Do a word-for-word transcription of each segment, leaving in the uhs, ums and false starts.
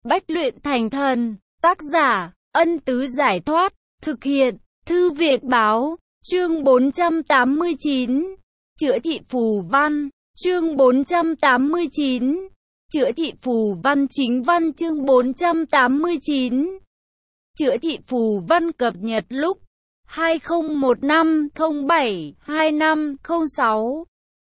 Bách luyện thành thần. Tác giả, Ân Tứ Giải Thoát. Thực hiện, Thư viện Báo. Chương bốn trăm tám mươi chín. Chữa trị phù văn. Chương bốn trăm tám mươi chín. Chữa trị phù văn chính văn. Chương bốn trăm tám mươi chín. Chữa trị phù văn cập nhật lúc hai không một năm không bảy hai năm không sáu.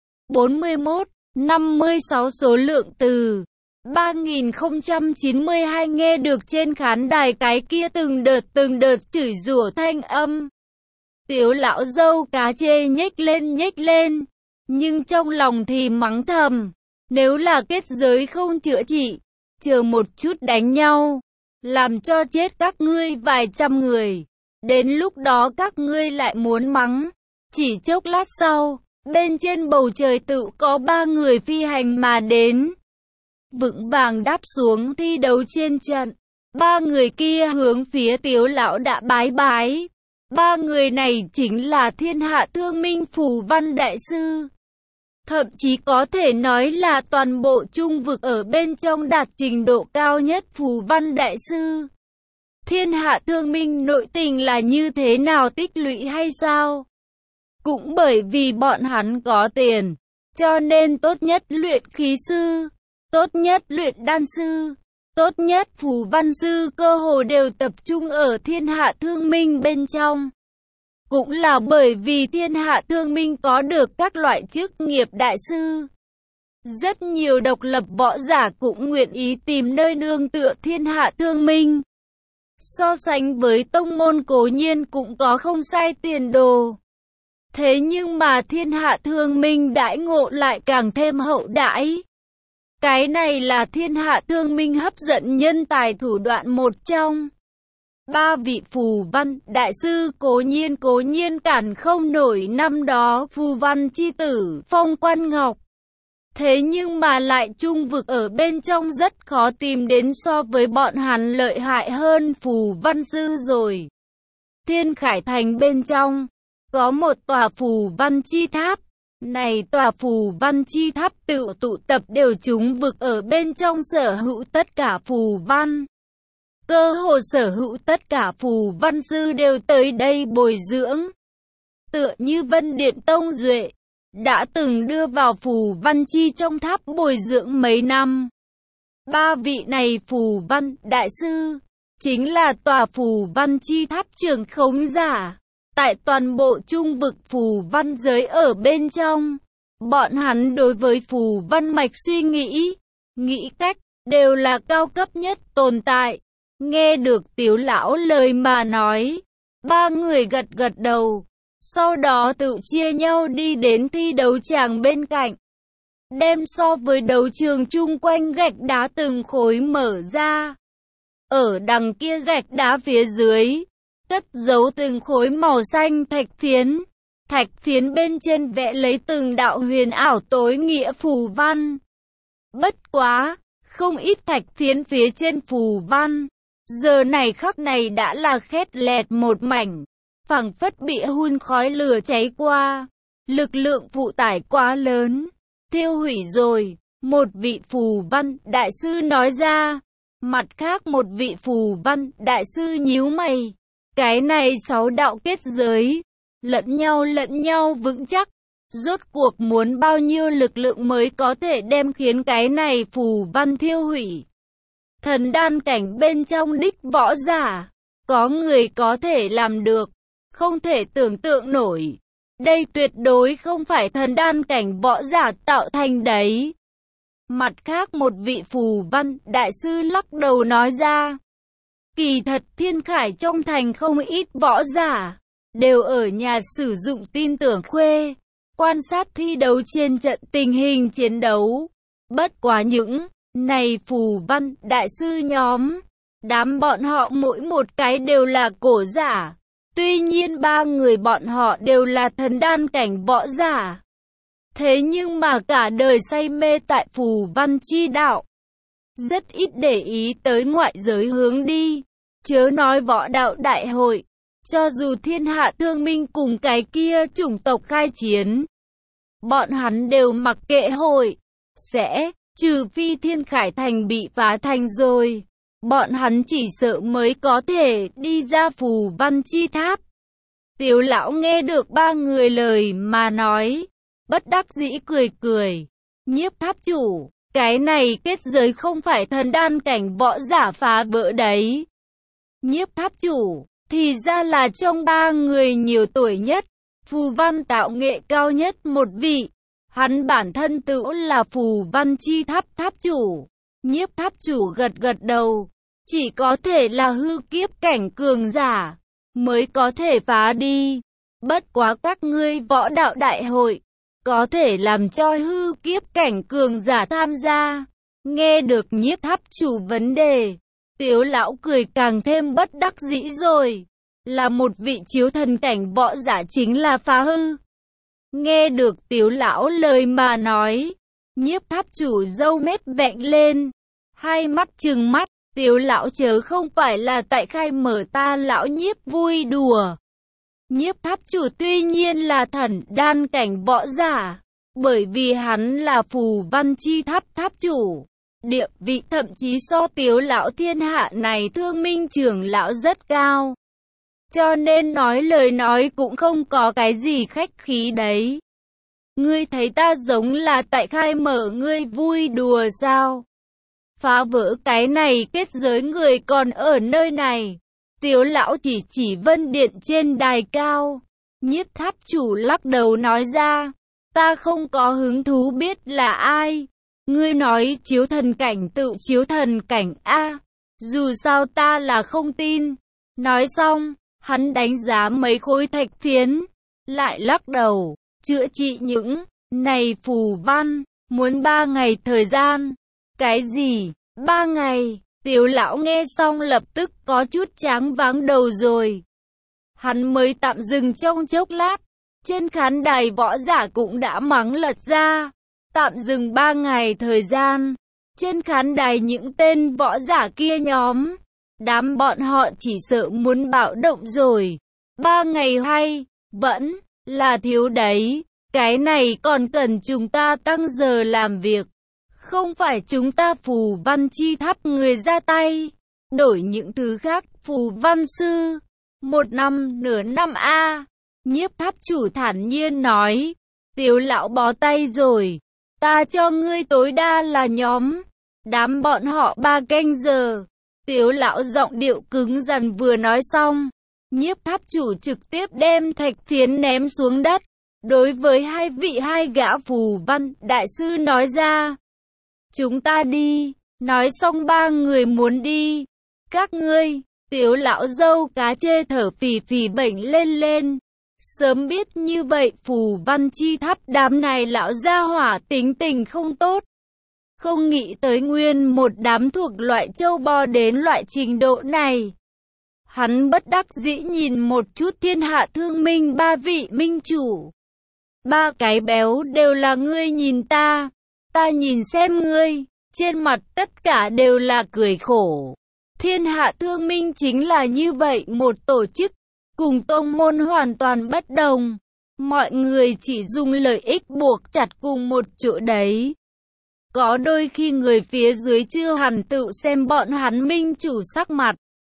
bốn mươi mốt, năm mươi sáu số lượng từ ba nghìn không trăm chín mươi hai nghe được trên khán đài cái kia từng đợt từng đợt chửi rủa thanh âm. Tiếu lão dâu cá chê nhếch lên nhếch lên, nhưng trong lòng thì mắng thầm, nếu là kết giới không chữa trị, chờ một chút đánh nhau, làm cho chết các ngươi vài trăm người. Đến lúc đó các ngươi lại muốn mắng. Chỉ chốc lát sau, bên trên bầu trời tự có ba người phi hành mà đến, vững vàng đáp xuống thi đấu trên trận. Ba người kia hướng phía Tiếu lão đã bái bái. Ba người này chính là thiên hạ thương minh phù văn đại sư. Thậm chí có thể nói là toàn bộ trung vực ở bên trong đạt trình độ cao nhất phù văn đại sư. Thiên hạ thương minh nội tình là như thế nào tích lũy hay sao? Cũng bởi vì bọn hắn có tiền, cho nên tốt nhất luyện khí sư, tốt nhất luyện đan sư, tốt nhất phù văn sư cơ hồ đều tập trung ở thiên hạ thương minh bên trong. Cũng là bởi vì thiên hạ thương minh có được các loại chức nghiệp đại sư. Rất nhiều độc lập võ giả cũng nguyện ý tìm nơi nương tựa thiên hạ thương minh. So sánh với tông môn cố nhiên cũng có không sai tiền đồ. Thế nhưng mà thiên hạ thương minh đãi ngộ lại càng thêm hậu đãi. Cái này là thiên hạ thương minh hấp dẫn nhân tài thủ đoạn một trong. Ba vị phù văn đại sư cố nhiên cố nhiên cản không nổi năm đó phù văn chi tử Phong Quan Ngọc. Thế nhưng mà lại trung vực ở bên trong rất khó tìm đến so với bọn hắn lợi hại hơn phù văn sư rồi. Thiên Khải Thành bên trong có một tòa phù văn chi tháp. Này tòa phù văn chi tháp tự tụ tập đều chúng vực ở bên trong sở hữu tất cả phù văn. Cơ hồ sở hữu tất cả phù văn sư đều tới đây bồi dưỡng. Tựa như Vân Điện Tông Duệ đã từng đưa vào phù văn chi trong tháp bồi dưỡng mấy năm. Ba vị này phù văn đại sư chính là tòa phù văn chi tháp trưởng khống giả. Tại toàn bộ trung vực phù văn giới ở bên trong, bọn hắn đối với phù văn mạch suy nghĩ, nghĩ cách, đều là cao cấp nhất tồn tại. Nghe được Tiếu lão lời mà nói, ba người gật gật đầu, sau đó tự chia nhau đi đến thi đấu tràng bên cạnh. Đem so với đấu trường chung quanh gạch đá từng khối mở ra. Ở đằng kia gạch đá phía dưới, cất giấu từng khối màu xanh thạch phiến. Thạch phiến bên trên vẽ lấy từng đạo huyền ảo tối nghĩa phù văn. Bất quá, không ít thạch phiến phía trên phù văn, giờ này khắc này đã là khét lẹt một mảnh, phảng phất bị hun khói lửa cháy qua. Lực lượng phụ tải quá lớn, tiêu hủy rồi, một vị phù văn đại sư nói ra. Mặt khác một vị phù văn đại sư nhíu mày. Cái này sáu đạo kết giới, lẫn nhau lẫn nhau vững chắc. Rốt cuộc muốn bao nhiêu lực lượng mới có thể đem khiến cái này phù văn thiêu hủy. Thần đan cảnh bên trong đích võ giả, có người có thể làm được, không thể tưởng tượng nổi. Đây tuyệt đối không phải thần đan cảnh võ giả tạo thành đấy. Mặt khác một vị phù văn đại sư lắc đầu nói ra. Kỳ thật Thiên Khải trong thành không ít võ giả, đều ở nhà sử dụng tin tưởng khuê, quan sát thi đấu trên trận tình hình chiến đấu. Bất quá những này phù văn đại sư nhóm, đám bọn họ mỗi một cái đều là cổ giả. Tuy nhiên ba người bọn họ đều là thần đan cảnh võ giả. Thế nhưng mà cả đời say mê tại phù văn chi đạo, rất ít để ý tới ngoại giới hướng đi. Chớ nói võ đạo đại hội, cho dù thiên hạ thương minh cùng cái kia chủng tộc khai chiến, bọn hắn đều mặc kệ hội, sẽ, trừ phi Thiên Khải Thành bị phá thành rồi, bọn hắn chỉ sợ mới có thể đi ra phù văn chi tháp. Tiếu lão nghe được ba người lời mà nói, bất đắc dĩ cười cười. Nhiếp tháp chủ, cái này kết giới không phải thần đan cảnh võ giả phá vỡ đấy. Nhiếp tháp chủ, thì ra là trong ba người nhiều tuổi nhất, phù văn tạo nghệ cao nhất một vị. Hắn bản thân tự là phù văn chi tháp tháp chủ. Nhiếp tháp chủ gật gật đầu, chỉ có thể là hư kiếp cảnh cường giả mới có thể phá đi. Bất quá các ngươi võ đạo đại hội có thể làm cho hư kiếp cảnh cường giả tham gia. Nghe được nhiếp tháp chủ vấn đề, Tiếu lão cười càng thêm bất đắc dĩ rồi. Là một vị chiếu thần cảnh võ giả chính là phá hư. Nghe được Tiếu lão lời mà nói, nhiếp tháp chủ râu mép vẹn lên, hai mắt trừng mắt. Tiếu lão chớ không phải là tại khai mở ta lão nhiếp vui đùa. Nhiếp tháp chủ tuy nhiên là thần đan cảnh võ giả, bởi vì hắn là phù văn chi tháp tháp chủ, địa vị thậm chí so Tiếu lão thiên hạ này Thương Minh trưởng lão rất cao. Cho nên nói lời nói cũng không có cái gì khách khí đấy. Ngươi thấy ta giống là tại khai mở ngươi vui đùa sao? Phá vỡ cái này kết giới người còn ở nơi này. Tiếu lão chỉ chỉ vân điện trên đài cao. Nhiếp tháp chủ lắc đầu nói ra, ta không có hứng thú biết là ai. Ngươi nói chiếu thần cảnh tự chiếu thần cảnh a, dù sao ta là không tin. Nói xong, hắn đánh giá mấy khối thạch phiến, lại lắc đầu, chữa trị những này phù văn, muốn ba ngày thời gian. Cái gì? Ba ngày? Tiếu lão nghe xong lập tức có chút choáng váng đầu rồi. Hắn mới tạm dừng trong chốc lát, trên khán đài võ giả cũng đã mắng lật ra. Tạm dừng ba ngày thời gian, trên khán đài những tên võ giả kia nhóm, đám bọn họ chỉ sợ muốn bạo động rồi. Ba ngày hay, vẫn là thiếu đấy, cái này còn cần chúng ta tăng giờ làm việc. Không phải chúng ta phù văn chi tháp người ra tay, đổi những thứ khác, phù văn sư. Một năm, nửa năm a. Nhiếp tháp chủ thản nhiên nói, Tiếu lão bó tay rồi, ta cho ngươi tối đa là nhóm, đám bọn họ ba canh giờ. Tiếu lão giọng điệu cứng rắn vừa nói xong, nhiếp tháp chủ trực tiếp đem thạch phiến ném xuống đất. Đối với hai vị hai gã phù văn, đại sư nói ra, chúng ta đi. Nói xong ba người muốn đi. Các ngươi, Tiếu lão dâu cá chê thở phì phì bệnh lên lên. Sớm biết như vậy phù văn chi tháp đám này lão gia hỏa tính tình không tốt. Không nghĩ tới nguyên một đám thuộc loại châu bò đến loại trình độ này. Hắn bất đắc dĩ nhìn một chút thiên hạ Thương Minh ba vị minh chủ. Ba cái béo đều là ngươi nhìn ta, ta nhìn xem ngươi, trên mặt tất cả đều là cười khổ. Thiên hạ Thương Minh chính là như vậy một tổ chức, cùng tông môn hoàn toàn bất đồng. Mọi người chỉ dùng lợi ích buộc chặt cùng một chỗ đấy. Có đôi khi người phía dưới chưa hẳn tự xem bọn hắn minh chủ sắc mặt.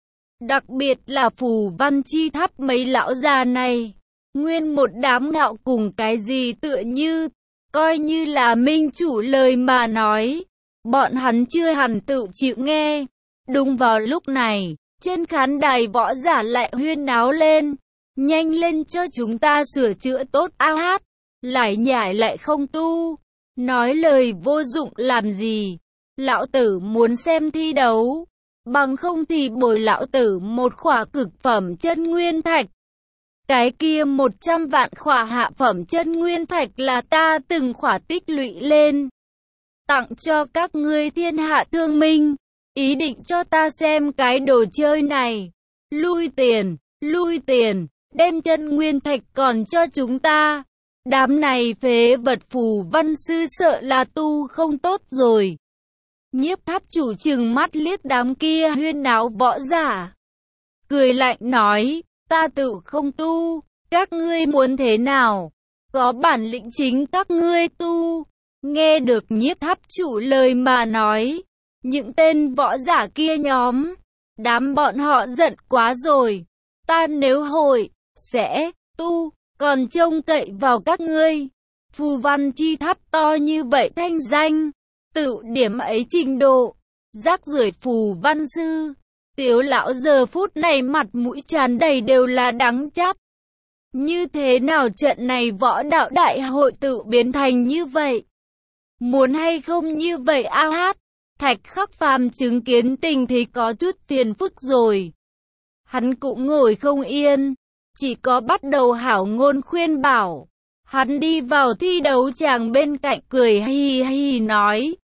Đặc biệt là phù văn chi tháp mấy lão già này. Nguyên một đám đạo cùng cái gì tựa như, coi như là minh chủ lời mà nói. Bọn hắn chưa hẳn tự chịu nghe. Đúng vào lúc này, trên khán đài võ giả lại huyên náo lên. Nhanh lên cho chúng ta sửa chữa tốt a hát. Lại nhảy lại không tu. Nói lời vô dụng làm gì. Lão tử muốn xem thi đấu. Bằng không thì bồi lão tử một khỏa cực phẩm chân nguyên thạch. Cái kia một trăm vạn khỏa hạ phẩm chân nguyên thạch là ta từng khỏa tích lũy lên. Tặng cho các ngươi thiên hạ Thương Minh. Ý định cho ta xem cái đồ chơi này. Lui tiền, lui tiền, đem chân nguyên thạch còn cho chúng ta. Đám này phế vật phù văn sư sợ là tu không tốt rồi. Nhiếp tháp chủ trừng mắt liếc đám kia huyên náo võ giả. Cười lạnh nói, ta tự không tu, các ngươi muốn thế nào? Có bản lĩnh chính các ngươi tu. Nghe được nhiếp tháp chủ lời mà nói, Những tên võ giả kia nhóm, đám bọn họ giận quá rồi. Ta nếu hội, sẽ, tu, còn trông cậy vào các ngươi. Phù văn chi tháp to như vậy thanh danh, tự điểm ấy trình độ, rác rưởi phù văn sư. Tiếu lão giờ phút này mặt mũi tràn đầy đều là đắng chát. Như thế nào trận này võ đạo đại hội tự biến thành như vậy? Muốn hay không như vậy a hát? Thạch Khắc Phàm chứng kiến tình thì có chút phiền phức rồi. Hắn cũng ngồi không yên, chỉ có bắt đầu hảo ngôn khuyên bảo. Hắn đi vào thi đấu chàng bên cạnh cười hi hi nói.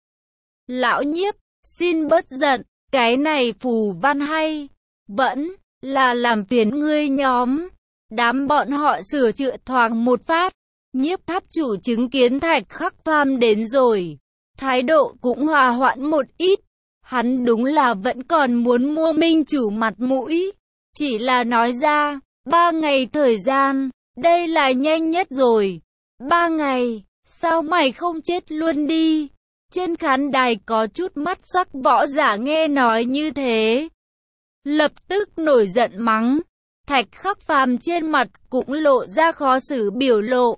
Lão Nhiếp, xin bớt giận, cái này phù văn hay, vẫn là làm phiền ngươi nhóm. Đám bọn họ sửa chữa thoáng một phát. Nhiếp tháp chủ chứng kiến Thạch Khắc Phàm đến rồi, thái độ cũng hòa hoãn một ít. Hắn đúng là vẫn còn muốn mua minh chủ mặt mũi, chỉ là nói ra, ba ngày thời gian, đây là nhanh nhất rồi. Ba ngày, sao mày không chết luôn đi? Trên khán đài có chút mắt sắc võ giả nghe nói như thế, lập tức nổi giận mắng. Thạch Khắc Phàm trên mặt cũng lộ ra khó xử biểu lộ.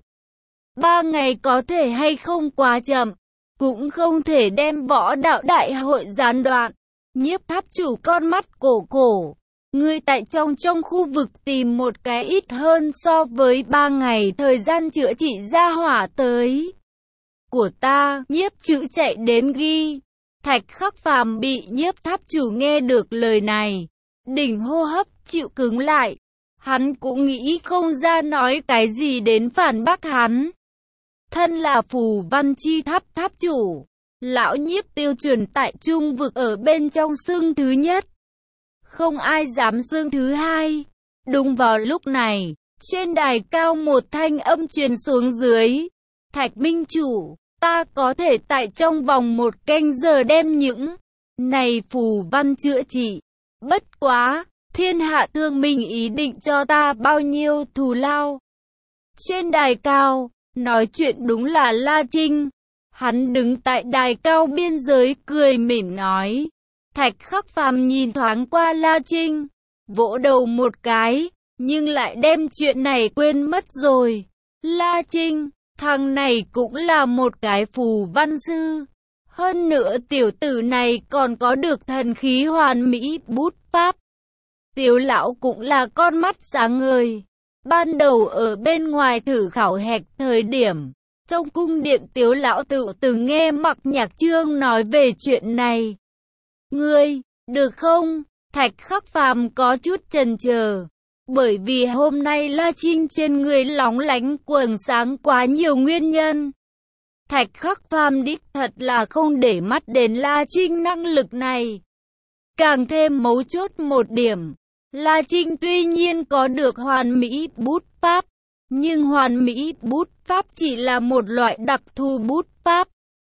Ba ngày có thể hay không quá chậm, cũng không thể đem võ đạo đại hội gián đoạn. Nhiếp tháp chủ con mắt cổ cổ, ngươi tại trong trong khu vực tìm một cái ít hơn so với ba ngày thời gian chữa trị ra hỏa tới. Của ta, nhiếp chữ chạy đến ghi. Thạch Khắc Phàm bị nhiếp tháp chủ nghe được lời này, đỉnh hô hấp chịu cứng lại. Hắn cũng nghĩ không ra nói cái gì đến phản bác hắn. Thân là phù văn chi tháp tháp chủ, lão Nhiếp tiêu chuẩn tại trung vực ở bên trong xưng thứ nhất, không ai dám xưng thứ hai. Đúng vào lúc này, trên đài cao một thanh âm truyền xuống dưới. Thạch minh chủ, ta có thể tại trong vòng một canh giờ đem những này phù văn chữa trị. Bất quá, thiên hạ thương minh ý định cho ta bao nhiêu thù lao? Trên đài cao, nói chuyện đúng là La Trinh. Hắn đứng tại đài cao biên giới cười mỉm nói. Thạch Khắc Phàm nhìn thoáng qua La Trinh, vỗ đầu một cái, nhưng lại đem chuyện này quên mất rồi. La Trinh, thằng này cũng là một cái phù văn sư. Hơn nữa tiểu tử này còn có được thần khí hoàn mỹ bút pháp. Tiếu lão cũng là con mắt sáng ngời. Ban đầu ở bên ngoài thử khảo hạch thời điểm, trong cung điện Tiếu lão tự từng nghe Mặc Nhạc Trương nói về chuyện này. Ngươi, được không? Thạch Khắc Phàm có chút chần chờ, bởi vì hôm nay La Trinh trên người lóng lánh quầng sáng quá nhiều nguyên nhân. Thạch Khắc Phàm đích thật là không để mắt đến La Trinh năng lực này. Càng thêm mấu chốt một điểm, La Trinh tuy nhiên có được hoàn mỹ bút pháp, nhưng hoàn mỹ bút pháp chỉ là một loại đặc thù bút pháp,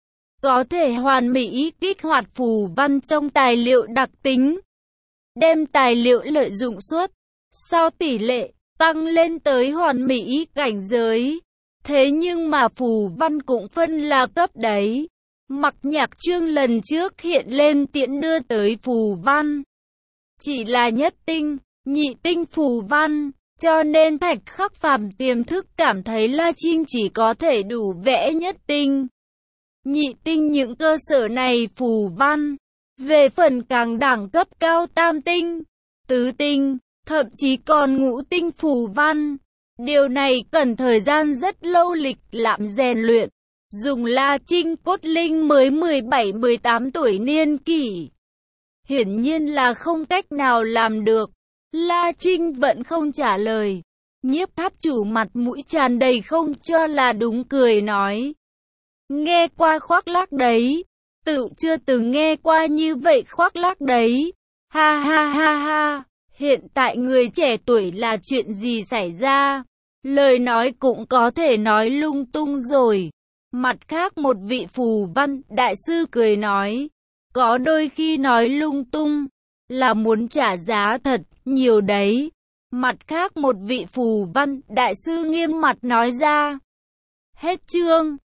có thể hoàn mỹ kích hoạt phù văn trong tài liệu đặc tính, đem tài liệu lợi dụng suốt, sau tỷ lệ tăng lên tới hoàn mỹ cảnh giới. Thế nhưng mà phù văn cũng phân là cấp đấy. Mặc Nhạc Trương lần trước hiện lên tiễn đưa tới phù văn chỉ là nhất tinh, nhị tinh phù văn, cho nên Thạch Khắc Phàm tiềm thức cảm thấy La Trinh chỉ có thể đủ vẽ nhất tinh, nhị tinh những cơ sở này phù văn. Về phần càng đẳng cấp cao tam tinh, tứ tinh, thậm chí còn ngũ tinh phù văn, điều này cần thời gian rất lâu lịch lãm rèn luyện. Dùng La Trinh cốt linh mới mười bảy mười tám tuổi niên kỷ, hiển nhiên là không cách nào làm được. La Trinh vẫn không trả lời. Nhiếp tháp chủ mặt mũi tràn đầy không cho là đúng cười nói. Nghe qua khoác lác đấy, tự chưa từng nghe qua như vậy khoác lác đấy. Ha ha ha ha, hiện tại người trẻ tuổi là chuyện gì xảy ra? Lời nói cũng có thể nói lung tung rồi. Mặt khác một vị phù văn đại sư cười nói, có đôi khi nói lung tung là muốn trả giá thật nhiều đấy. Mặt khác một vị phù văn đại sư nghiêm mặt nói ra. Hết chương.